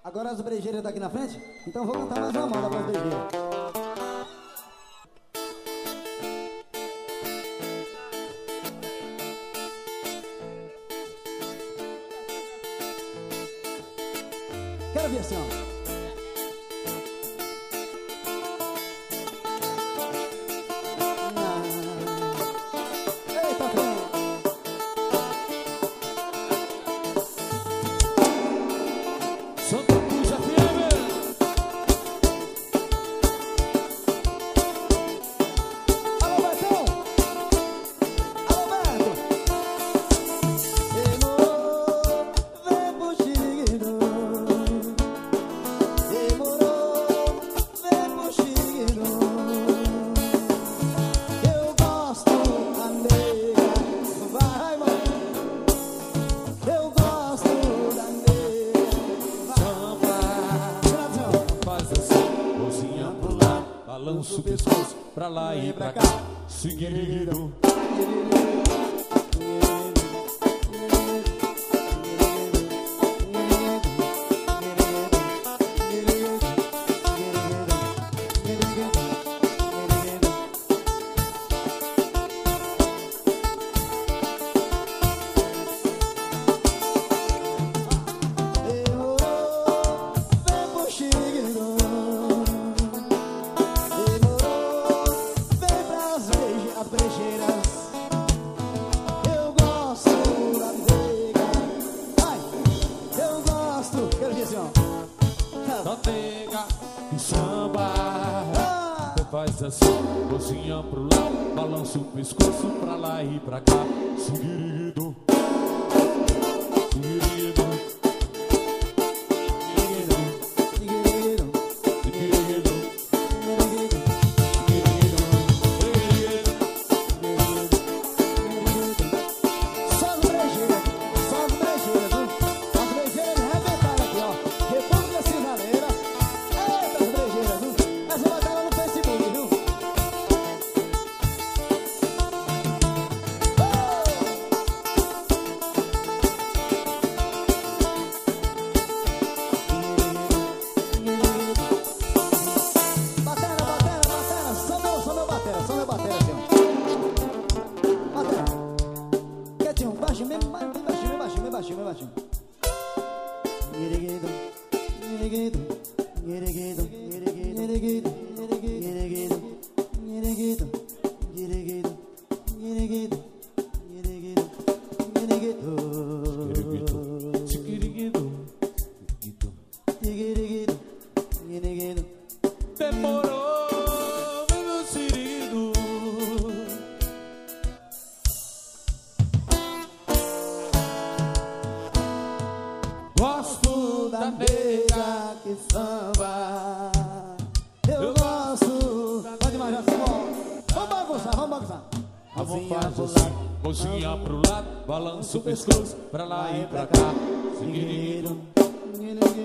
Agora as brejeiras tá aqui na frente, então vou cantar mais uma moda para as brejeiras. Quero ver assim, ó. Balança o pescoço pra lá e pra cá, seguido. Da nega que samba, faz assim, cozinha pro lado, balança o pescoço pra lá e pra cá, seguido, seguido. Bem baixinho. Demorou, meu querido. Gosto da nega que samba. Eu gosto. Pode mais, vamos bagunçar. Cozinha pro lado, balança o pescoço pra lá e pra cá, seguido.